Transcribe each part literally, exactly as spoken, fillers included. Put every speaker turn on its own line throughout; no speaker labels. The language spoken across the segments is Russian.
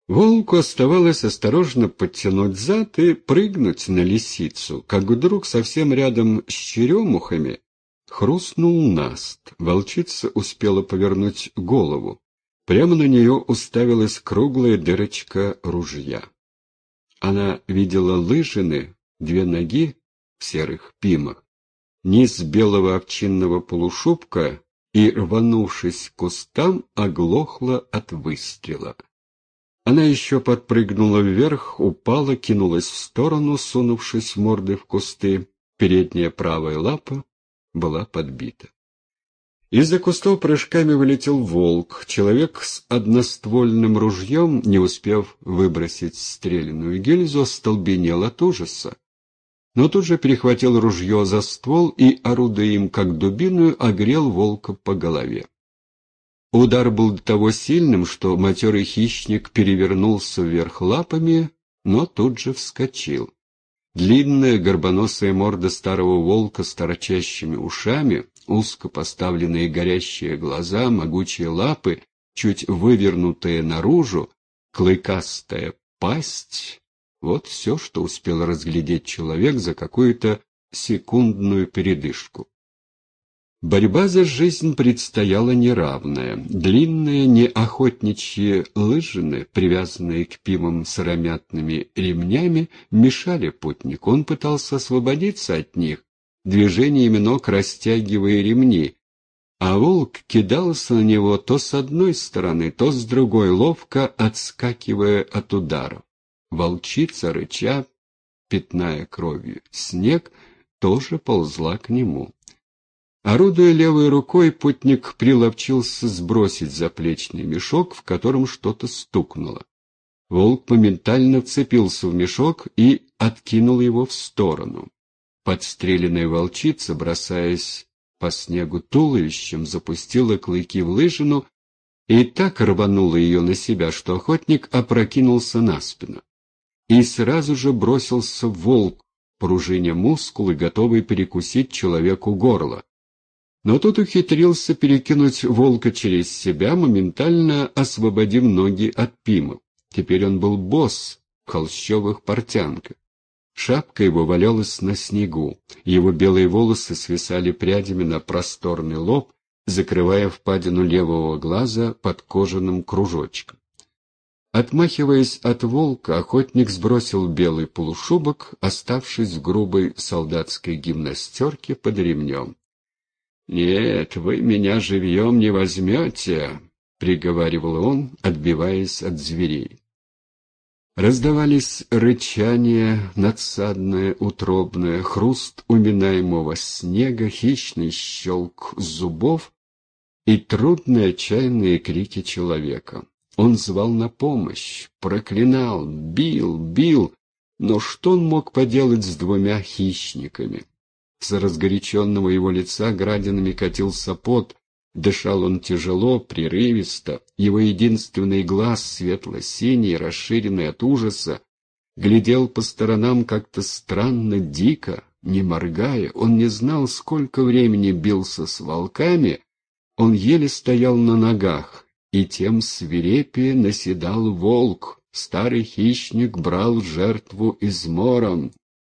Волку оставалось осторожно подтянуть зад и прыгнуть на лисицу, как вдруг совсем рядом с черемухами хрустнул наст. Волчица успела повернуть голову. Прямо на нее уставилась круглая дырочка ружья. Она видела лыжины, две ноги в серых пимах, низ белого овчинного полушубка и, рванувшись к кустам, оглохла от выстрела. Она еще подпрыгнула вверх, упала, кинулась в сторону, сунувшись мордой в кусты. Передняя правая лапа была подбита. Из-за кустов прыжками вылетел волк. Человек с одноствольным ружьем, не успев выбросить стрелянную гильзу, остолбенел от ужаса. Но тут же перехватил ружье за ствол и, орудуя им как дубиною, огрел волка по голове. Удар был до того сильным, что матерый хищник перевернулся вверх лапами, но тут же вскочил. Длинная горбоносая морда старого волка с торчащими ушами, узко поставленные горящие глаза, могучие лапы, чуть вывернутые наружу, клыкастая пасть — вот все, что успел разглядеть человек за какую-то секундную передышку. Борьба за жизнь предстояла неравная. Длинные неохотничьи лыжины, привязанные к пимам сыромятными ремнями, мешали путнику. Он пытался освободиться от них, движениями ног растягивая ремни, а волк кидался на него то с одной стороны, то с другой, ловко отскакивая от ударов. Волчица, рыча, пятная кровью снег, тоже ползла к нему. Орудуя левой рукой, путник приловчился сбросить заплечный мешок, в котором что-то стукнуло. Волк моментально вцепился в мешок и откинул его в сторону. Подстреленная волчица, бросаясь по снегу туловищем, запустила клыки в лыжину и так рванула ее на себя, что охотник опрокинулся на спину. И сразу же бросился волк, пружиня мускулы, готовый перекусить человеку горло. Но тот ухитрился перекинуть волка через себя, моментально освободив ноги от пимов. Теперь он был босс в холщовых портянках. Шапка его валялась на снегу, его белые волосы свисали прядями на просторный лоб, закрывая впадину левого глаза под кожаным кружочком. Отмахиваясь от волка, охотник сбросил белый полушубок, оставшись в грубой солдатской гимнастерке под ремнем. «Нет, вы меня живьем не возьмете», — приговаривал он, отбиваясь от зверей. Раздавались рычания, надсадное, утробное, хруст уминаемого снега, хищный щелк зубов и трудные отчаянные крики человека. Он звал на помощь, проклинал, бил, бил, но что он мог поделать с двумя хищниками? С разгоряченного его лица градинами катился пот, дышал он тяжело, прерывисто, его единственный глаз, светло-синий, расширенный от ужаса, глядел по сторонам как-то странно, дико, не моргая. Он не знал, сколько времени бился с волками, он еле стоял на ногах, и тем свирепее наседал волк. Старый хищник брал жертву измором.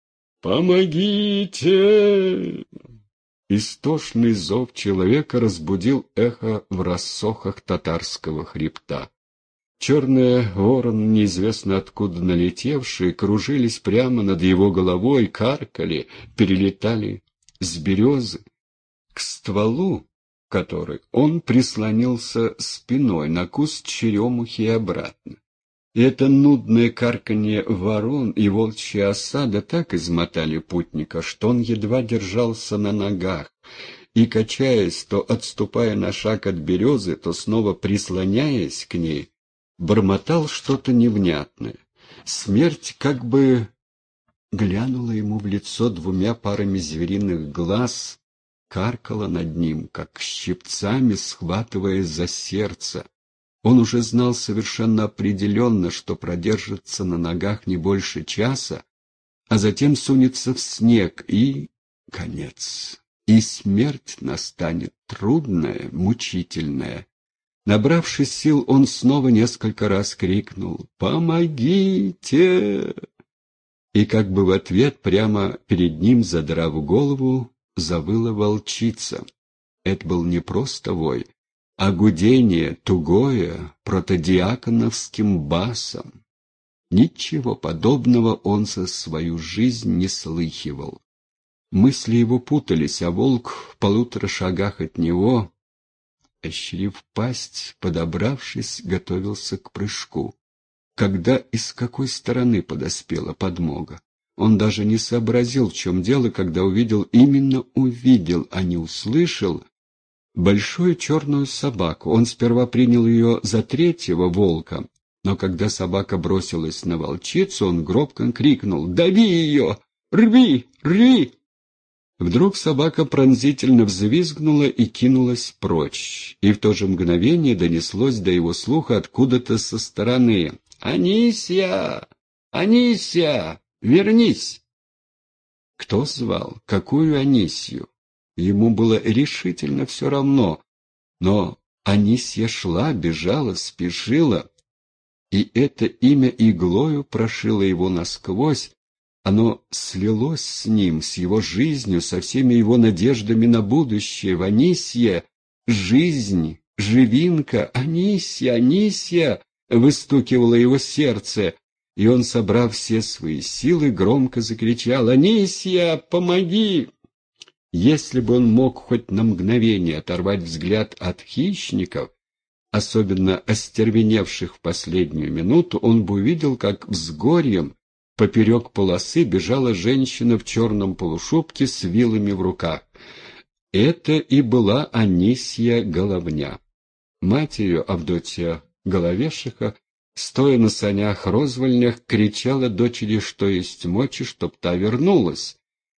«Помогите!» Истошный зов человека разбудил эхо в рассохах татарского хребта. Черные вороны, неизвестно откуда налетевшие, кружились прямо над его головой, каркали, перелетали с березы к стволу, который он прислонился спиной на куст черемухи и обратно. И это нудное карканье ворон и волчья осада так измотали путника, что он едва держался на ногах, и, качаясь, то отступая на шаг от березы, то снова прислоняясь к ней, бормотал что-то невнятное. Смерть как бы глянула ему в лицо двумя парами звериных глаз, каркала над ним, как щипцами схватывая за сердце. Он уже знал совершенно определенно, что продержится на ногах не больше часа, а затем сунется в снег, и конец. И смерть настанет трудная, мучительная. Набравшись сил, он снова несколько раз крикнул «Помогите!» И как бы в ответ, прямо перед ним, задрав голову, завыла волчица. Это был не просто вой, а гудение, тугое, протодиаконовским басом. Ничего подобного он за свою жизнь не слыхивал. Мысли его путались, а волк в полутора шагах от него, ощерив пасть, подобравшись, готовился к прыжку. Когда и с какой стороны подоспела подмога? Он даже не сообразил, в чем дело, когда увидел, именно увидел, а не услышал, большую черную собаку. Он сперва принял ее за третьего волка, но когда собака бросилась на волчицу, он громко крикнул «Дави ее! Рви! Рви!» Вдруг собака пронзительно взвизгнула и кинулась прочь, и в то же мгновение донеслось до его слуха откуда-то со стороны «Анисья! Анисья! Вернись!» Кто звал? Какую Анисью? Ему было решительно все равно, но Анисья шла, бежала, спешила, и это имя иглою прошило его насквозь. Оно слилось с ним, с его жизнью, со всеми его надеждами на будущее. В Анисье жизнь, живинка, Анисья, Анисья, выстукивало его сердце, и он, собрав все свои силы, громко закричал «Анисья, помоги!». Если бы он мог хоть на мгновение оторвать взгляд от хищников, особенно остервеневших в последнюю минуту, он бы увидел, как взгорьем поперек полосы бежала женщина в черном полушубке с вилами в руках. Это и была Анисья Головня. Мать ее, Авдотья Головешиха, стоя на санях-розвольнях, кричала дочери, что есть мочи, чтоб та вернулась.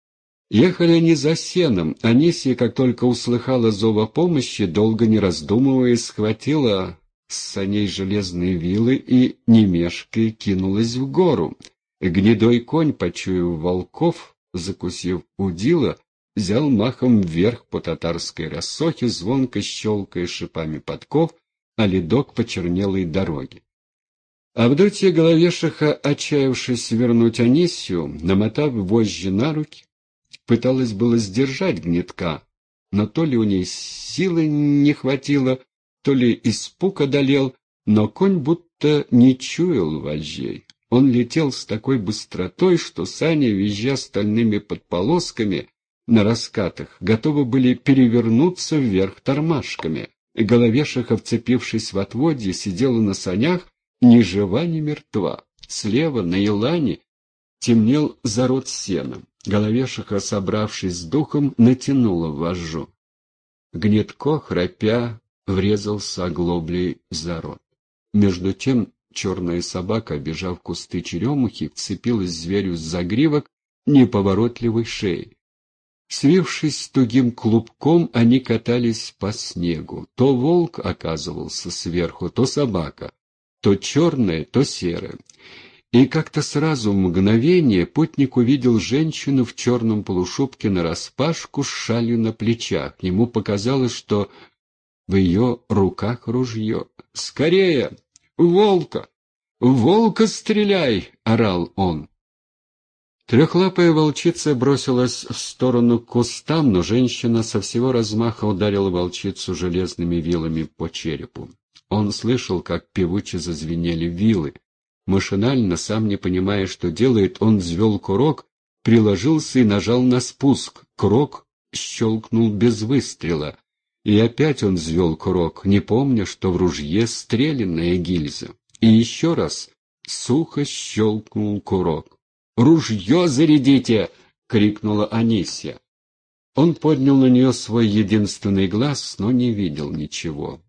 Ехали они за сеном. Анисья, как только услыхала зов о помощи, долго не раздумывая, схватила с саней железные вилы и, не мешкая, кинулась в гору. Гнедой конь, почуяв волков, закусив удила, взял махом вверх по татарской рассохе, звонко щелкая шипами подков, а ледок почернелой дороги. Авдотья Головешиха, отчаявшись вернуть Анисью, намотав вожжи на руки, пыталась было сдержать гнедка, но то ли у ней силы не хватило, то ли испуг одолел, но конь будто не чуял вожжей. Он летел с такой быстротой, что сани, визжа стальными подполосками на раскатах, готовы были перевернуться вверх тормашками. Головешиха, вцепившись в отводье, сидела на санях, ни жива, ни мертва. Слева, на елане, темнел зарод сена. Головешиха, собравшись с духом, натянула вожжу. Гнедко, храпя, врезался оглоблей в зарод. Между тем черная собака, обежав кусты черемухи, вцепилась зверю с загривок неповоротливой шеи. Свившись тугим клубком, они катались по снегу. То волк оказывался сверху, то собака, то черная, то серая. И как-то сразу, в мгновение, путник увидел женщину в черном полушубке нараспашку с шалью на плечах. Ему показалось, что в ее руках ружье. «Скорее! Волка! Волка стреляй!» — орал он. Трехлапая волчица бросилась в сторону к кустам, но женщина со всего размаха ударила волчицу железными вилами по черепу. Он слышал, как певуче зазвенели вилы. Машинально, сам не понимая, что делает, он взвел курок, приложился и нажал на спуск. Курок щелкнул без выстрела. И опять он взвел курок, не помня, что в ружье стрелянная гильза. И еще раз сухо щелкнул курок. «Ружье зарядите!» — крикнула Анисья. Он поднял на нее свой единственный глаз, но не видел ничего.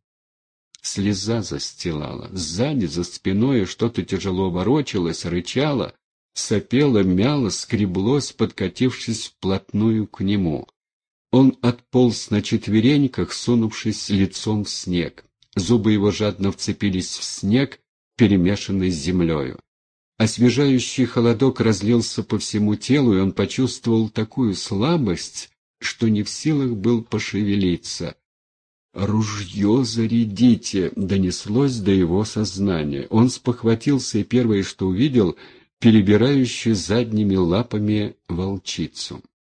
Слеза застилала. Сзади, за спиной, что-то тяжело ворочалось, рычало, сопело, мяло, скреблось, подкатившись вплотную к нему. Он отполз на четвереньках, сунувшись лицом в снег. Зубы его жадно вцепились в снег, перемешанный с землею. Освежающий холодок разлился по всему телу, и он почувствовал такую слабость, что не в силах был пошевелиться. «Ружье зарядите!» — донеслось до его сознания. Он спохватился и первое, что увидел, перебирающую задними лапами волчицу.